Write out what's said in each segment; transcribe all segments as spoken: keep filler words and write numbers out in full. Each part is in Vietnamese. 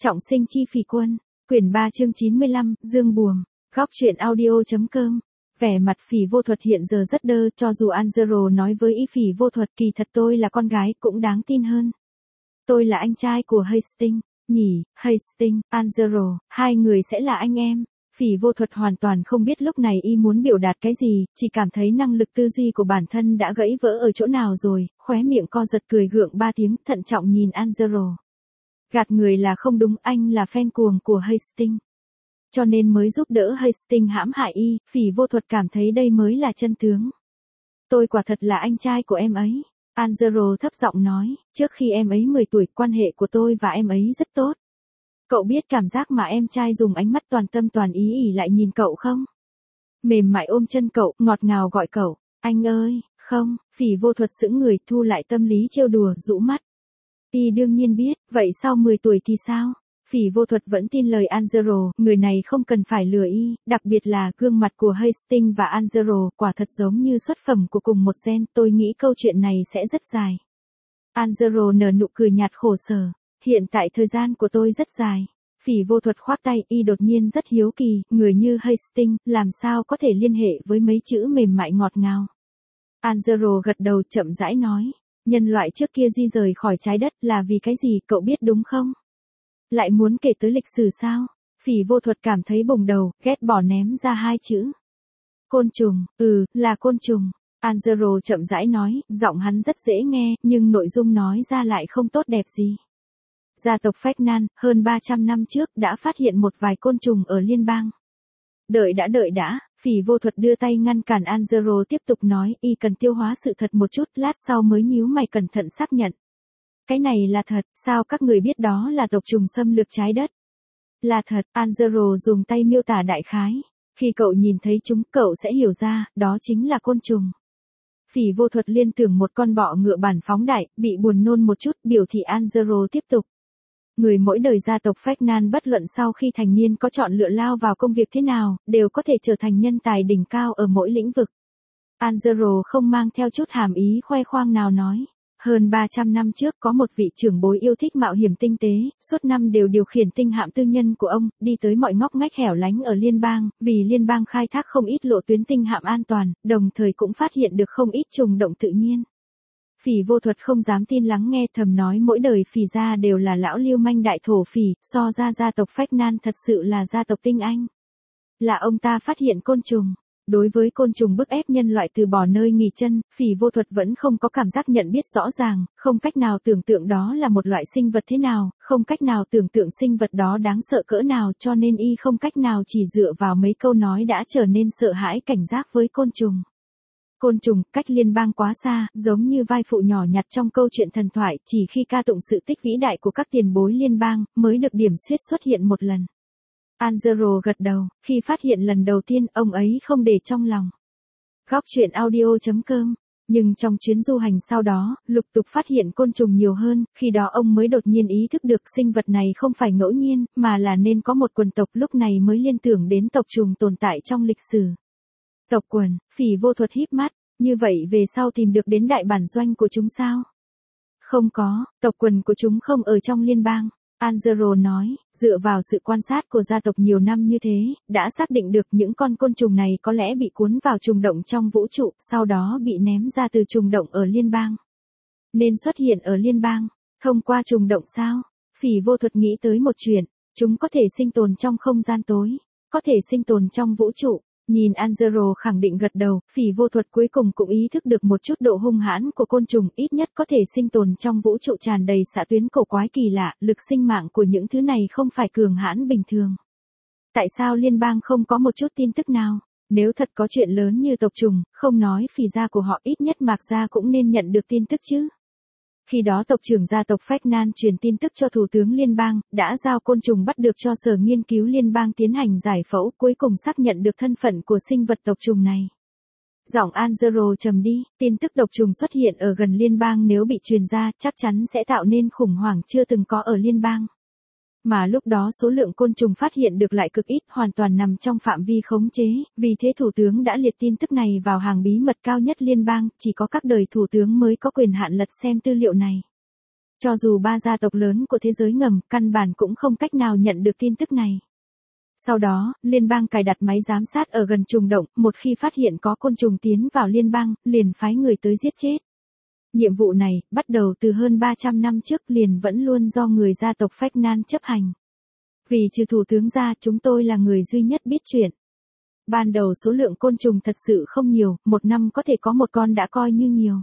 Trọng sinh chi phỉ quân, quyển ba chương chín mươi lăm, Dương Buồm, góc truyện audio.com. Vẻ mặt Phỉ Vô Thuật hiện giờ rất đơ, cho dù Angelo nói với y Phỉ Vô Thuật kỳ thật tôi là con gái cũng đáng tin hơn. Tôi là anh trai của Hastings, nhỉ, Hastings, Angelo, hai người sẽ là anh em. Phỉ Vô Thuật hoàn toàn không biết lúc này y muốn biểu đạt cái gì, chỉ cảm thấy năng lực tư duy của bản thân đã gãy vỡ ở chỗ nào rồi, khóe miệng co giật cười gượng ba tiếng, thận trọng nhìn Angelo. Gạt người là không đúng, anh là fan cuồng của Hastings. Cho nên mới giúp đỡ Hastings hãm hại y, Phỉ Vô Thuật cảm thấy đây mới là chân tướng. Tôi quả thật là anh trai của em ấy. Angelo thấp giọng nói, trước khi em ấy mười tuổi, quan hệ của tôi và em ấy rất tốt. Cậu biết cảm giác mà em trai dùng ánh mắt toàn tâm toàn ý ỉ lại nhìn cậu không? Mềm mại ôm chân cậu, ngọt ngào gọi cậu, anh ơi, không, Phỉ Vô Thuật sững người, thu lại tâm lý trêu đùa, rũ mắt. Y đương nhiên biết, vậy sau mười tuổi thì sao? Phỉ Vô Thuật vẫn tin lời Angelo, người này không cần phải lừa y, đặc biệt là gương mặt của Hastings và Angelo quả thật giống như xuất phẩm của cùng một gen, tôi nghĩ câu chuyện này sẽ rất dài. Angelo nở nụ cười nhạt khổ sở, hiện tại thời gian của tôi rất dài. Phỉ Vô Thuật khoác tay, y đột nhiên rất hiếu kỳ, người như Hastings, làm sao có thể liên hệ với mấy chữ mềm mại ngọt ngào. Angelo gật đầu chậm rãi nói. Nhân loại trước kia di rời khỏi trái đất là vì cái gì cậu biết đúng không? Lại muốn kể tới lịch sử sao? Phỉ Vô Thuật cảm thấy bùng đầu, ghét bỏ ném ra hai chữ. Côn trùng, ừ, là côn trùng. Angelo chậm rãi nói, giọng hắn rất dễ nghe, nhưng nội dung nói ra lại không tốt đẹp gì. Gia tộc Ferdinand, hơn ba trăm năm trước, đã phát hiện một vài côn trùng ở liên bang. Đợi đã đợi đã, Phỉ Vô Thuật đưa tay ngăn cản Angelo tiếp tục nói, y cần tiêu hóa sự thật một chút, lát sau mới nhíu mày cẩn thận xác nhận. Cái này là thật, sao các người biết đó là độc trùng xâm lược trái đất? Là thật, Angelo dùng tay miêu tả đại khái. Khi cậu nhìn thấy chúng, cậu sẽ hiểu ra, đó chính là côn trùng. Phỉ Vô Thuật liên tưởng một con bọ ngựa bản phóng đại, bị buồn nôn một chút, biểu thị Angelo tiếp tục. Người mỗi đời gia tộc Ferdinand bất luận sau khi thành niên có chọn lựa lao vào công việc thế nào, đều có thể trở thành nhân tài đỉnh cao ở mỗi lĩnh vực. Angelo không mang theo chút hàm ý khoe khoang nào nói. Hơn ba trăm năm trước có một vị trưởng bối yêu thích mạo hiểm tinh tế, suốt năm đều điều khiển tinh hạm tư nhân của ông, đi tới mọi ngóc ngách hẻo lánh ở liên bang, vì liên bang khai thác không ít lộ tuyến tinh hạm an toàn, đồng thời cũng phát hiện được không ít trùng động tự nhiên. Phỉ Vô Thuật không dám tin lắng nghe, thầm nói mỗi đời Phỉ gia đều là lão lưu manh đại thổ phỉ, so ra gia tộc Ferdinand thật sự là gia tộc tinh anh. Là ông ta phát hiện côn trùng. Đối với côn trùng bức ép nhân loại từ bỏ nơi nghỉ chân, Phỉ Vô Thuật vẫn không có cảm giác nhận biết rõ ràng, không cách nào tưởng tượng đó là một loại sinh vật thế nào, không cách nào tưởng tượng sinh vật đó đáng sợ cỡ nào, cho nên y không cách nào chỉ dựa vào mấy câu nói đã trở nên sợ hãi cảnh giác với côn trùng. Côn trùng, cách liên bang quá xa, giống như vai phụ nhỏ nhặt trong câu chuyện thần thoại, chỉ khi ca tụng sự tích vĩ đại của các tiền bối liên bang, mới được điểm xuyết xuất hiện một lần. Angelo gật đầu, khi phát hiện lần đầu tiên, ông ấy không để trong lòng. Góc truyện audio.com. Nhưng trong chuyến du hành sau đó, lục tục phát hiện côn trùng nhiều hơn, khi đó ông mới đột nhiên ý thức được sinh vật này không phải ngẫu nhiên, mà là nên có một quần tộc, lúc này mới liên tưởng đến tộc trùng tồn tại trong lịch sử. Tộc quần, Phỉ Vô Thuật híp mắt, như vậy về sau tìm được đến đại bản doanh của chúng sao? Không có, tộc quần của chúng không ở trong liên bang. Angelo nói, dựa vào sự quan sát của gia tộc nhiều năm như thế, đã xác định được những con côn trùng này có lẽ bị cuốn vào trùng động trong vũ trụ, sau đó bị ném ra từ trùng động ở liên bang. Nên xuất hiện ở liên bang, thông qua trùng động sao? Phỉ Vô Thuật nghĩ tới một chuyện, chúng có thể sinh tồn trong không gian tối, có thể sinh tồn trong vũ trụ. Nhìn Angelo khẳng định gật đầu, Phỉ Vô Thuật cuối cùng cũng ý thức được một chút độ hung hãn của côn trùng, ít nhất có thể sinh tồn trong vũ trụ tràn đầy xạ tuyến cổ quái kỳ lạ, lực sinh mạng của những thứ này không phải cường hãn bình thường. Tại sao liên bang không có một chút tin tức nào? Nếu thật có chuyện lớn như tộc trùng, không nói Phỉ gia của họ, ít nhất Mạc gia cũng nên nhận được tin tức chứ. Khi đó tộc trưởng gia tộc Ferdinand truyền tin tức cho thủ tướng liên bang, đã giao côn trùng bắt được cho sở nghiên cứu liên bang tiến hành giải phẫu, cuối cùng xác nhận được thân phận của sinh vật tộc trùng này. Giọng Angelo trầm đi, tin tức độc trùng xuất hiện ở gần liên bang nếu bị truyền ra, chắc chắn sẽ tạo nên khủng hoảng chưa từng có ở liên bang. Mà lúc đó số lượng côn trùng phát hiện được lại cực ít, hoàn toàn nằm trong phạm vi khống chế, vì thế thủ tướng đã liệt tin tức này vào hàng bí mật cao nhất liên bang, chỉ có các đời thủ tướng mới có quyền hạn lật xem tư liệu này. Cho dù ba gia tộc lớn của thế giới ngầm, căn bản cũng không cách nào nhận được tin tức này. Sau đó, liên bang cài đặt máy giám sát ở gần trùng động, một khi phát hiện có côn trùng tiến vào liên bang, liền phái người tới giết chết. Nhiệm vụ này, bắt đầu từ hơn ba trăm năm trước liền vẫn luôn do người gia tộc Phách Nan chấp hành. Vì trừ thủ tướng ra, chúng tôi là người duy nhất biết chuyện. Ban đầu số lượng côn trùng thật sự không nhiều, một năm có thể có một con đã coi như nhiều.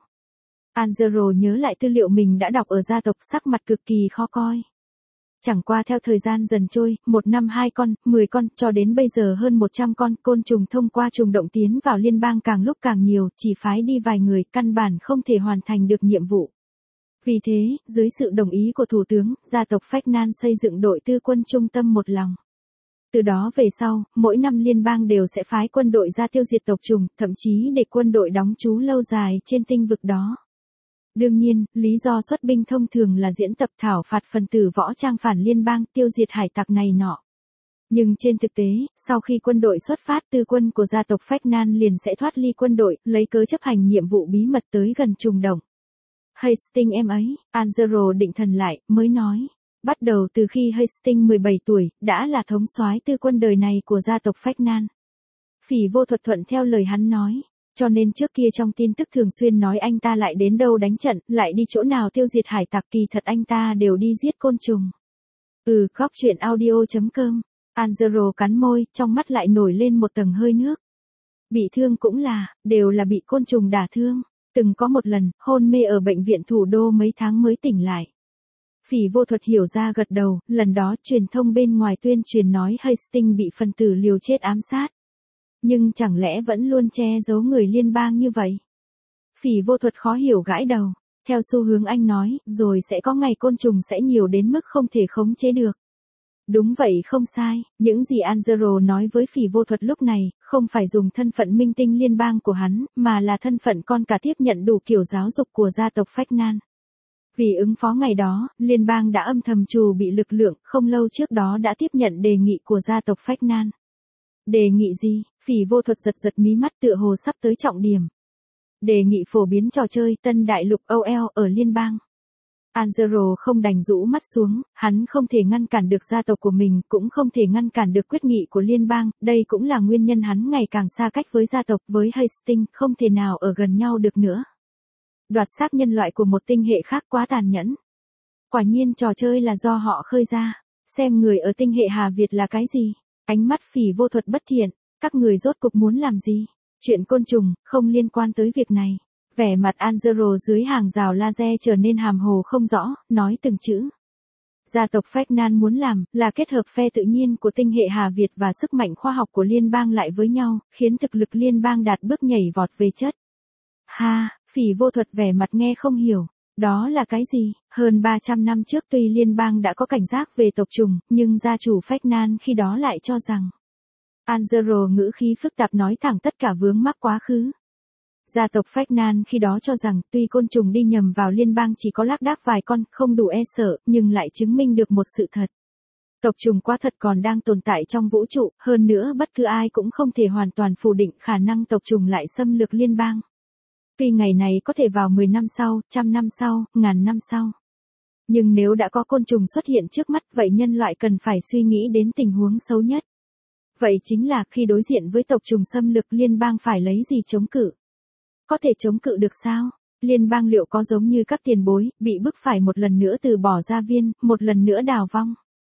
Angelo nhớ lại tư liệu mình đã đọc ở gia tộc, sắc mặt cực kỳ khó coi. Chẳng qua theo thời gian dần trôi, một năm hai con, mười con, cho đến bây giờ hơn một trăm con, côn trùng thông qua trùng động tiến vào liên bang càng lúc càng nhiều, chỉ phái đi vài người, căn bản không thể hoàn thành được nhiệm vụ. Vì thế, dưới sự đồng ý của thủ tướng, gia tộc Phách Nan xây dựng đội tư quân trung tâm một lòng. Từ đó về sau, mỗi năm liên bang đều sẽ phái quân đội ra tiêu diệt tộc trùng, thậm chí để quân đội đóng trú lâu dài trên tinh vực đó. Đương nhiên, lý do xuất binh thông thường là diễn tập thảo phạt phần tử võ trang phản liên bang, tiêu diệt hải tặc này nọ. Nhưng trên thực tế, sau khi quân đội xuất phát, tư quân của gia tộc Phách Nan liền sẽ thoát ly quân đội, lấy cớ chấp hành nhiệm vụ bí mật tới gần trùng động. Hastings em ấy, Angelo định thần lại, mới nói. Bắt đầu từ khi Hastings mười bảy tuổi, đã là thống soái tư quân đời này của gia tộc Phách Nan. Phỉ Vô Thuật thuận theo lời hắn nói. Cho nên trước kia trong tin tức thường xuyên nói anh ta lại đến đâu đánh trận, lại đi chỗ nào tiêu diệt hải tặc, kỳ thật anh ta đều đi giết côn trùng. Ừ, góc truyện audio chấm com. Angelo cắn môi, trong mắt lại nổi lên một tầng hơi nước. Bị thương cũng là, đều là bị côn trùng đả thương. Từng có một lần, hôn mê ở bệnh viện thủ đô mấy tháng mới tỉnh lại. Phỉ Vô Thuật hiểu ra gật đầu, lần đó truyền thông bên ngoài tuyên truyền nói Hastings bị phần tử liều chết ám sát. Nhưng chẳng lẽ vẫn luôn che giấu người liên bang như vậy? Phỉ Vô Thuật khó hiểu gãi đầu. Theo xu hướng anh nói, rồi sẽ có ngày côn trùng sẽ nhiều đến mức không thể khống chế được. Đúng vậy, không sai, những gì Angelo nói với Phỉ Vô Thuật lúc này, không phải dùng thân phận minh tinh liên bang của hắn, mà là thân phận con cả tiếp nhận đủ kiểu giáo dục của gia tộc Phách Nan. Vì ứng phó ngày đó, liên bang đã âm thầm trù bị lực lượng, không lâu trước đó đã tiếp nhận đề nghị của gia tộc Phách Nan. Đề nghị gì? Phỉ Vô Thuật giật giật mí mắt, tựa hồ sắp tới trọng điểm. Đề nghị phổ biến trò chơi Tân Đại Lục o lờ ở liên bang. Angelo không đành rũ mắt xuống, hắn không thể ngăn cản được gia tộc của mình, cũng không thể ngăn cản được quyết nghị của liên bang, đây cũng là nguyên nhân hắn ngày càng xa cách với gia tộc, với Hastings, không thể nào ở gần nhau được nữa. Đoạt xác nhân loại của một tinh hệ khác quá tàn nhẫn. Quả nhiên trò chơi là do họ khơi ra, xem người ở tinh hệ Hà Việt là cái gì. Ánh mắt Phỉ Vô Thuật bất thiện, các người rốt cục muốn làm gì? Chuyện côn trùng, không liên quan tới việc này. Vẻ mặt Angelo dưới hàng rào laser trở nên hàm hồ không rõ, nói từng chữ. Gia tộc Phách Nan muốn làm, là kết hợp phe tự nhiên của tinh hệ Hà Việt và sức mạnh khoa học của liên bang lại với nhau, khiến thực lực liên bang đạt bước nhảy vọt về chất. Ha, Phỉ Vô Thuật vẻ mặt nghe không hiểu. Đó là cái gì? Hơn ba trăm năm trước tuy liên bang đã có cảnh giác về tộc trùng, nhưng gia chủ Phách Nan khi đó lại cho rằng. Angelo ngữ khí phức tạp nói thẳng tất cả vướng mắc quá khứ. Gia tộc Phách Nan khi đó cho rằng tuy côn trùng đi nhầm vào liên bang chỉ có lác đác vài con, không đủ e sợ, nhưng lại chứng minh được một sự thật. Tộc trùng quá thật còn đang tồn tại trong vũ trụ, hơn nữa bất cứ ai cũng không thể hoàn toàn phủ định khả năng tộc trùng lại xâm lược liên bang. Tuy ngày này có thể vào mười năm sau, trăm năm sau, ngàn năm sau. Nhưng nếu đã có côn trùng xuất hiện trước mắt, vậy nhân loại cần phải suy nghĩ đến tình huống xấu nhất. Vậy chính là khi đối diện với tộc trùng xâm lược liên bang phải lấy gì chống cự? Có thể chống cự được sao? Liên bang liệu có giống như các tiền bối, bị bức phải một lần nữa từ bỏ gia viên, một lần nữa đào vong?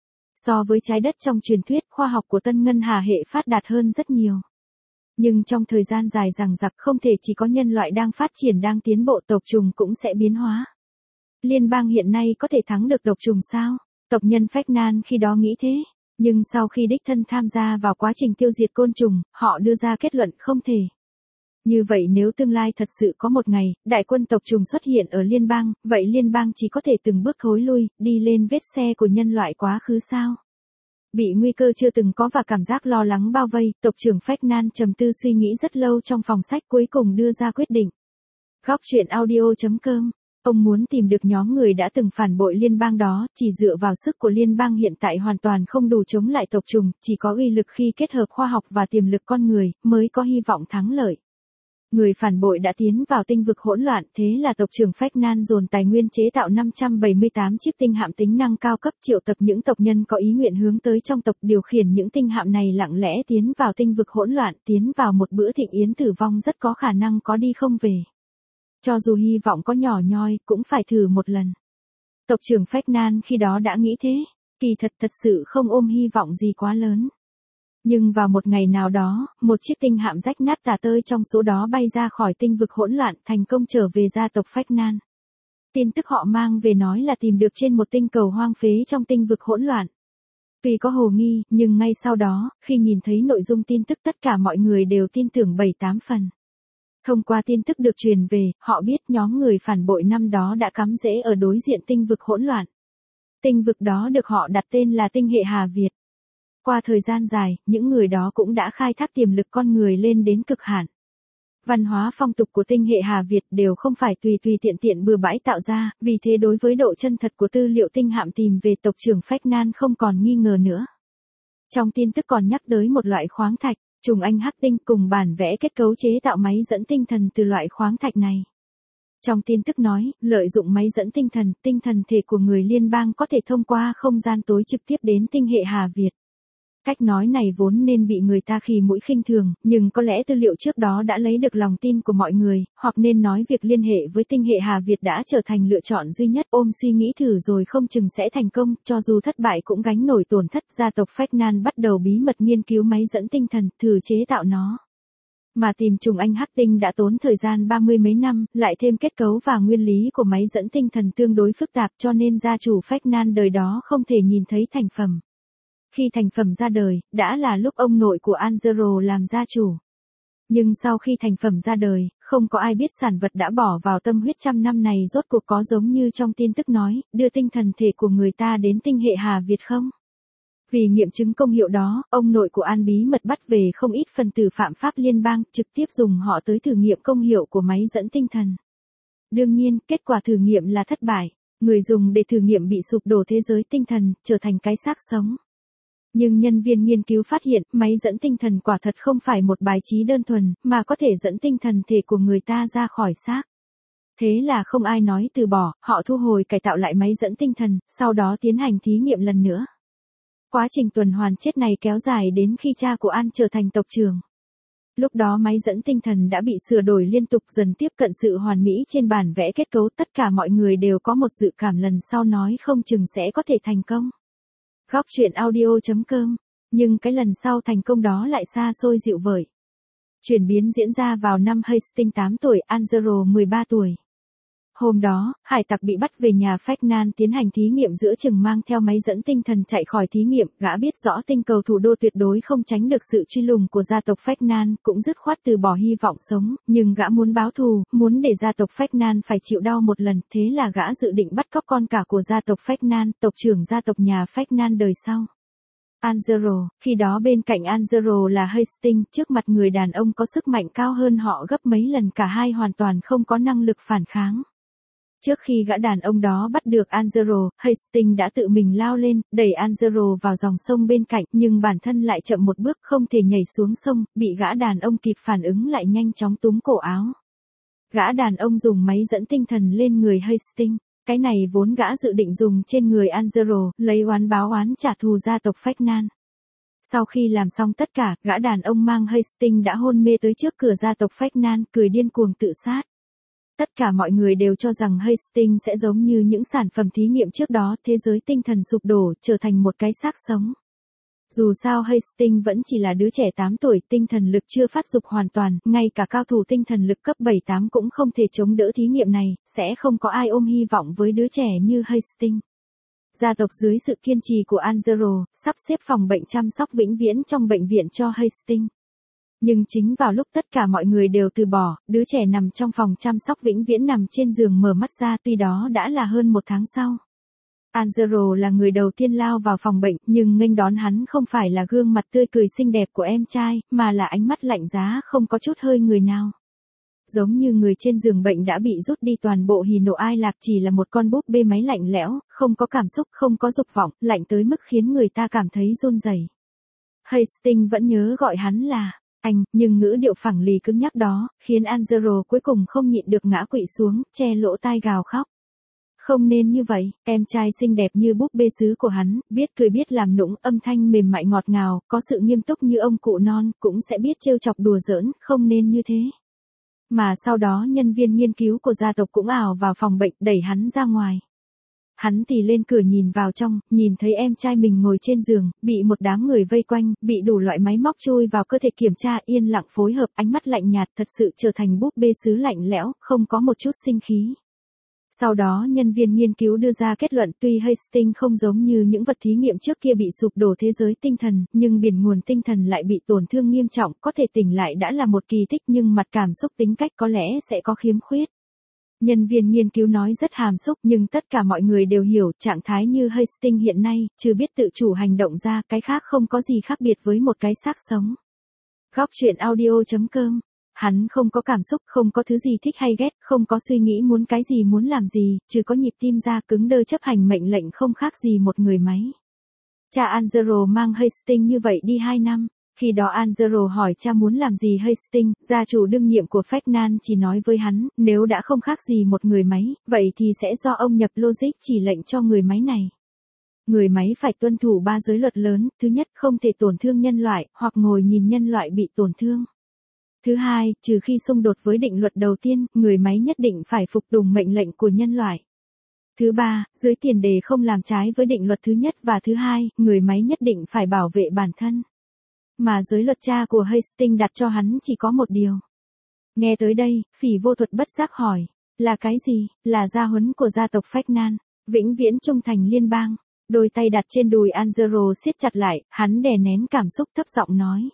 So với trái đất trong truyền thuyết, khoa học của Tân Ngân Hà hệ phát đạt hơn rất nhiều. Nhưng trong thời gian dài dằng dặc không thể chỉ có nhân loại đang phát triển đang tiến bộ, tộc trùng cũng sẽ biến hóa. Liên bang hiện nay có thể thắng được tộc trùng sao? Tộc nhân Phách Nan khi đó nghĩ thế. Nhưng sau khi đích thân tham gia vào quá trình tiêu diệt côn trùng, họ đưa ra kết luận không thể. Như vậy nếu tương lai thật sự có một ngày, đại quân tộc trùng xuất hiện ở liên bang, vậy liên bang chỉ có thể từng bước thối lui, đi lên vết xe của nhân loại quá khứ sao? Bị nguy cơ chưa từng có và cảm giác lo lắng bao vây, tộc trưởng Phách Nan trầm tư suy nghĩ rất lâu trong phòng sách, cuối cùng đưa ra quyết định. Góc truyện audio chấm com. Ông muốn tìm được nhóm người đã từng phản bội liên bang đó, chỉ dựa vào sức của liên bang hiện tại hoàn toàn không đủ chống lại tộc trùng, chỉ có uy lực khi kết hợp khoa học và tiềm lực con người, mới có hy vọng thắng lợi. Người phản bội đã tiến vào tinh vực hỗn loạn, thế là tộc trưởng Phách Nan dồn tài nguyên chế tạo năm trăm bảy mươi tám chiếc tinh hạm tính năng cao cấp, triệu tập những tộc nhân có ý nguyện hướng tới trong tộc, điều khiển những tinh hạm này lặng lẽ tiến vào tinh vực hỗn loạn, tiến vào một bữa thịnh yến tử vong rất có khả năng có đi không về. Cho dù hy vọng có nhỏ nhoi, cũng phải thử một lần. Tộc trưởng Phách Nan khi đó đã nghĩ thế, kỳ thật thật sự không ôm hy vọng gì quá lớn. Nhưng vào một ngày nào đó, một chiếc tinh hạm rách nát tả tơi trong số đó bay ra khỏi tinh vực hỗn loạn, thành công trở về gia tộc Phách Nan. Tin tức họ mang về nói là tìm được trên một tinh cầu hoang phế trong tinh vực hỗn loạn. Tuy có hồ nghi, nhưng ngay sau đó, khi nhìn thấy nội dung tin tức tất cả mọi người đều tin tưởng bảy tám phần. Thông qua tin tức được truyền về, họ biết nhóm người phản bội năm đó đã cắm rễ ở đối diện tinh vực hỗn loạn. Tinh vực đó được họ đặt tên là tinh hệ Hà Việt. Qua thời gian dài, những người đó cũng đã khai thác tiềm lực con người lên đến cực hạn. Văn hóa phong tục của tinh hệ Hà Việt đều không phải tùy tùy tiện tiện bừa bãi tạo ra, vì thế đối với độ chân thật của tư liệu tinh hạm tìm về tộc trưởng Phách Nan không còn nghi ngờ nữa. Trong tin tức còn nhắc tới một loại khoáng thạch, trùng anh hắc tinh, cùng bản vẽ kết cấu chế tạo máy dẫn tinh thần từ loại khoáng thạch này. Trong tin tức nói, lợi dụng máy dẫn tinh thần, tinh thần thể của người liên bang có thể thông qua không gian tối trực tiếp đến tinh hệ Hà Việt. Cách nói này vốn nên bị người ta khì mũi khinh thường, nhưng có lẽ tư liệu trước đó đã lấy được lòng tin của mọi người, hoặc nên nói việc liên hệ với tinh hệ Hà Việt đã trở thành lựa chọn duy nhất. Ôm suy nghĩ thử rồi không chừng sẽ thành công, cho dù thất bại cũng gánh nổi tổn thất. Gia tộc Phách Nan bắt đầu bí mật nghiên cứu máy dẫn tinh thần, thử chế tạo nó. Mà tìm trùng anh hắc tinh đã tốn thời gian ba mươi mấy năm, lại thêm kết cấu và nguyên lý của máy dẫn tinh thần tương đối phức tạp, cho nên gia chủ Phách Nan đời đó không thể nhìn thấy thành phẩm. Khi thành phẩm ra đời, đã là lúc ông nội của Angelo làm gia chủ. Nhưng sau khi thành phẩm ra đời, không có ai biết sản vật đã bỏ vào tâm huyết trăm năm này rốt cuộc có giống như trong tin tức nói, đưa tinh thần thể của người ta đến tinh hệ Hà Việt không? Vì nghiệm chứng công hiệu đó, ông nội của An bí mật bắt về không ít phần tử phạm pháp liên bang, trực tiếp dùng họ tới thử nghiệm công hiệu của máy dẫn tinh thần. Đương nhiên, kết quả thử nghiệm là thất bại. Người dùng để thử nghiệm bị sụp đổ thế giới tinh thần, trở thành cái xác sống. Nhưng nhân viên nghiên cứu phát hiện, máy dẫn tinh thần quả thật không phải một bài trí đơn thuần, mà có thể dẫn tinh thần thể của người ta ra khỏi xác. Thế là không ai nói từ bỏ, họ thu hồi cải tạo lại máy dẫn tinh thần, sau đó tiến hành thí nghiệm lần nữa. Quá trình tuần hoàn chết này kéo dài đến khi cha của An trở thành tộc trưởng. Lúc đó máy dẫn tinh thần đã bị sửa đổi liên tục, dần tiếp cận sự hoàn mỹ trên bản vẽ kết cấu, tất cả mọi người đều có một dự cảm lần sau nói không chừng sẽ có thể thành công. Góc truyện audio chấm com, nhưng cái lần sau thành công đó lại xa xôi dịu vời. Chuyển biến diễn ra vào năm Hastings tám tuổi, Angelo mười ba tuổi. Hôm đó, hải tặc bị bắt về nhà Phách Nan tiến hành thí nghiệm giữa chừng mang theo máy dẫn tinh thần chạy khỏi thí nghiệm, gã biết rõ tinh cầu thủ đô tuyệt đối không tránh được sự truy lùng của gia tộc Phách Nan, cũng dứt khoát từ bỏ hy vọng sống, nhưng gã muốn báo thù, muốn để gia tộc Phách Nan phải chịu đau một lần, thế là gã dự định bắt cóc con cả của gia tộc Phách Nan, tộc trưởng gia tộc nhà Phách Nan đời sau. Angelo, khi đó bên cạnh Angelo là Hastings, trước mặt người đàn ông có sức mạnh cao hơn họ gấp mấy lần, cả hai hoàn toàn không có năng lực phản kháng. Trước khi gã đàn ông đó bắt được Angelo, Hastings đã tự mình lao lên, đẩy Angelo vào dòng sông bên cạnh, nhưng bản thân lại chậm một bước, không thể nhảy xuống sông, bị gã đàn ông kịp phản ứng lại nhanh chóng túm cổ áo. Gã đàn ông dùng máy dẫn tinh thần lên người Hastings, cái này vốn gã dự định dùng trên người Angelo, lấy oán báo oán trả thù gia tộc Phách Nan. Sau khi làm xong tất cả, gã đàn ông mang Hastings đã hôn mê tới trước cửa gia tộc Phách Nan, cười điên cuồng tự sát. Tất cả mọi người đều cho rằng Hastings sẽ giống như những sản phẩm thí nghiệm trước đó, thế giới tinh thần sụp đổ, trở thành một cái xác sống. Dù sao Hastings vẫn chỉ là đứa trẻ tám tuổi, tinh thần lực chưa phát dục hoàn toàn, ngay cả cao thủ tinh thần lực cấp bảy tám cũng không thể chống đỡ thí nghiệm này, sẽ không có ai ôm hy vọng với đứa trẻ như Hastings. Gia tộc dưới sự kiên trì của Angelo, sắp xếp phòng bệnh chăm sóc vĩnh viễn trong bệnh viện cho Hastings. Nhưng chính vào lúc tất cả mọi người đều từ bỏ, đứa trẻ nằm trong phòng chăm sóc vĩnh viễn nằm trên giường mở mắt ra, tuy đó đã là hơn một tháng sau. Angelo là người đầu tiên lao vào phòng bệnh, nhưng nghênh đón hắn không phải là gương mặt tươi cười xinh đẹp của em trai, mà là ánh mắt lạnh giá không có chút hơi người nào. Giống như người trên giường bệnh đã bị rút đi toàn bộ hỉ nộ ai lạc, chỉ là một con búp bê máy lạnh lẽo, không có cảm xúc, không có dục vọng, lạnh tới mức khiến người ta cảm thấy run rẩy. Hastings vẫn nhớ gọi hắn là Anh, nhưng ngữ điệu phẳng lì cứng nhắc đó, khiến Angelo cuối cùng không nhịn được ngã quỵ xuống, che lỗ tai gào khóc. Không nên như vậy, em trai xinh đẹp như búp bê sứ của hắn, biết cười biết làm nũng, âm thanh mềm mại ngọt ngào, có sự nghiêm túc như ông cụ non, cũng sẽ biết trêu chọc đùa giỡn, không nên như thế. Mà sau đó nhân viên nghiên cứu của gia tộc cũng ảo vào phòng bệnh, đẩy hắn ra ngoài. Hắn thì lên cửa nhìn vào trong, nhìn thấy em trai mình ngồi trên giường, bị một đám người vây quanh, bị đủ loại máy móc chui vào cơ thể kiểm tra, yên lặng phối hợp, ánh mắt lạnh nhạt, thật sự trở thành búp bê sứ lạnh lẽo, không có một chút sinh khí. Sau đó nhân viên nghiên cứu đưa ra kết luận tuy Hastings không giống như những vật thí nghiệm trước kia bị sụp đổ thế giới tinh thần, nhưng biển nguồn tinh thần lại bị tổn thương nghiêm trọng, có thể tỉnh lại đã là một kỳ tích nhưng mặt cảm xúc tính cách có lẽ sẽ có khiếm khuyết. Nhân viên nghiên cứu nói rất hàm xúc nhưng tất cả mọi người đều hiểu trạng thái như Hastings hiện nay, trừ biết tự chủ hành động ra, cái khác không có gì khác biệt với một cái xác sống. Góc chuyện audio chấm com. Hắn không có cảm xúc, không có thứ gì thích hay ghét, không có suy nghĩ muốn cái gì muốn làm gì, trừ có nhịp tim ra cứng đơ chấp hành mệnh lệnh không khác gì một người máy. Cha Angelo mang Hastings như vậy đi hai năm. Khi đó Angelo hỏi cha muốn làm gì Hastings, gia chủ đương nhiệm của Ferdinand chỉ nói với hắn, nếu đã không khác gì một người máy, vậy thì sẽ do ông nhập logic chỉ lệnh cho người máy này. Người máy phải tuân thủ ba giới luật lớn, thứ nhất không thể tổn thương nhân loại, hoặc ngồi nhìn nhân loại bị tổn thương. Thứ hai, trừ khi xung đột với định luật đầu tiên, người máy nhất định phải phục tùng mệnh lệnh của nhân loại. Thứ ba, dưới tiền đề không làm trái với định luật thứ nhất và thứ hai, người máy nhất định phải bảo vệ bản thân. Mà giới luật cha của Hastings đặt cho hắn chỉ có một điều. Nghe tới đây, Phỉ Vô Thuật bất giác hỏi, là cái gì? Là gia huấn của gia tộc Ferdinand, vĩnh viễn trung thành liên bang. Đôi tay đặt trên đùi Angelo siết chặt lại, hắn đè nén cảm xúc thấp giọng nói.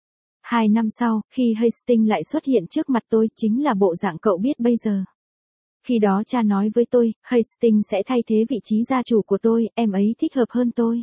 Hai năm sau, khi Hastings lại xuất hiện trước mặt tôi, chính là bộ dạng cậu biết bây giờ. Khi đó cha nói với tôi, Hastings sẽ thay thế vị trí gia chủ của tôi, em ấy thích hợp hơn tôi.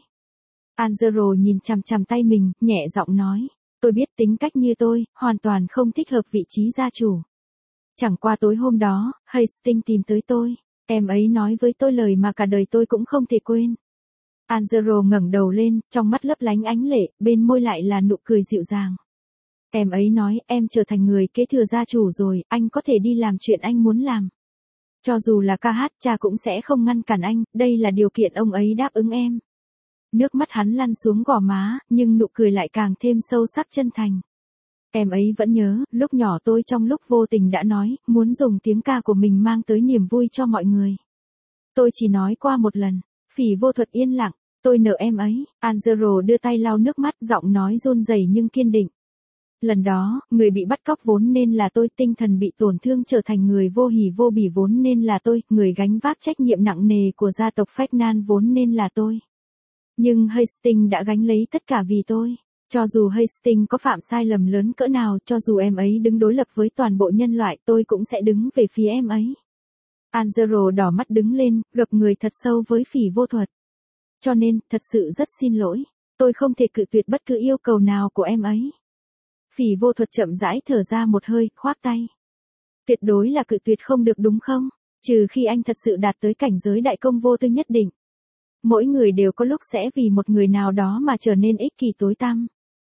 Angelo nhìn chằm chằm tay mình, nhẹ giọng nói, tôi biết tính cách như tôi, hoàn toàn không thích hợp vị trí gia chủ. Chẳng qua tối hôm đó, Hastings tìm tới tôi, em ấy nói với tôi lời mà cả đời tôi cũng không thể quên. Angelo ngẩng đầu lên, trong mắt lấp lánh ánh lệ, bên môi lại là nụ cười dịu dàng. Em ấy nói, em trở thành người kế thừa gia chủ rồi, anh có thể đi làm chuyện anh muốn làm. Cho dù là ca hát, cha cũng sẽ không ngăn cản anh, đây là điều kiện ông ấy đáp ứng em. Nước mắt hắn lăn xuống gò má, nhưng nụ cười lại càng thêm sâu sắc chân thành. Em ấy vẫn nhớ, lúc nhỏ tôi trong lúc vô tình đã nói, muốn dùng tiếng ca của mình mang tới niềm vui cho mọi người. Tôi chỉ nói qua một lần, Phỉ Vô Thuật yên lặng, tôi nợ em ấy. Angelo đưa tay lau nước mắt, giọng nói run rẩy nhưng kiên định. Lần đó, người bị bắt cóc vốn nên là tôi, tinh thần bị tổn thương trở thành người vô hỉ vô bỉ vốn nên là tôi, người gánh vác trách nhiệm nặng nề của gia tộc Ferdinand vốn nên là tôi. Nhưng Hastings đã gánh lấy tất cả vì tôi. Cho dù Hastings có phạm sai lầm lớn cỡ nào, cho dù em ấy đứng đối lập với toàn bộ nhân loại, tôi cũng sẽ đứng về phía em ấy. Angelo đỏ mắt đứng lên, gập người thật sâu với Phỉ Vô Thuật. Cho nên, thật sự rất xin lỗi. Tôi không thể cự tuyệt bất cứ yêu cầu nào của em ấy. Phỉ Vô Thuật chậm rãi thở ra một hơi, khoác tay. Tuyệt đối là cự tuyệt không được đúng không? Trừ khi anh thật sự đạt tới cảnh giới đại công vô tư nhất định. Mỗi người đều có lúc sẽ vì một người nào đó mà trở nên ích kỷ tối tăm.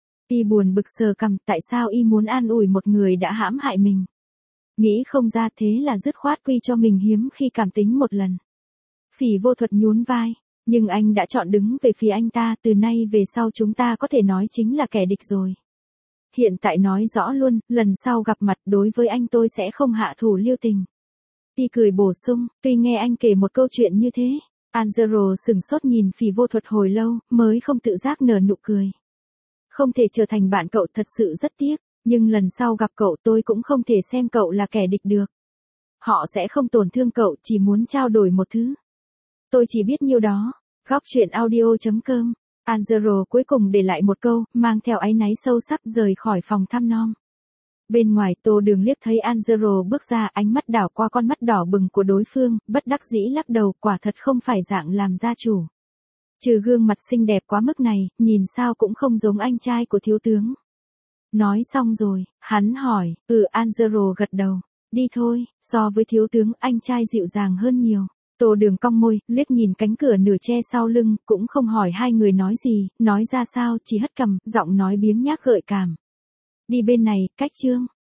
Y buồn bực sờ cằm, tại sao y muốn an ủi một người đã hãm hại mình? Nghĩ không ra, thế là dứt khoát quy cho mình hiếm khi cảm tính một lần. Phỉ Vô Thuật nhún vai, nhưng anh đã chọn đứng về phía anh ta, từ nay về sau chúng ta có thể nói chính là kẻ địch rồi. Hiện tại nói rõ luôn, lần sau gặp mặt đối với anh tôi sẽ không hạ thủ lưu tình. Y cười bổ sung, tuy nghe anh kể một câu chuyện như thế. Angelo sửng sốt nhìn Phỉ Vô Thuật hồi lâu, mới không tự giác nở nụ cười. Không thể trở thành bạn cậu thật sự rất tiếc, nhưng lần sau gặp cậu tôi cũng không thể xem cậu là kẻ địch được. Họ sẽ không tổn thương cậu, chỉ muốn trao đổi một thứ. Tôi chỉ biết nhiêu đó. Góc chuyện audio chấm com. Angelo cuối cùng để lại một câu, mang theo áy náy sâu sắc rời khỏi phòng thăm nom. Bên ngoài, Tô Đường liếc thấy Angelo bước ra, ánh mắt đảo qua con mắt đỏ bừng của đối phương, bất đắc dĩ lắc đầu, quả thật không phải dạng làm gia chủ. Trừ gương mặt xinh đẹp quá mức này, nhìn sao cũng không giống anh trai của thiếu tướng. Nói xong rồi, hắn hỏi, ừ. Angelo gật đầu, đi thôi, so với thiếu tướng, anh trai dịu dàng hơn nhiều. Tô Đường cong môi, liếc nhìn cánh cửa nửa che sau lưng, cũng không hỏi hai người nói gì, nói ra sao, chỉ hất cằm, giọng nói biếng nhác gợi cảm. Đi bên này, cách chương.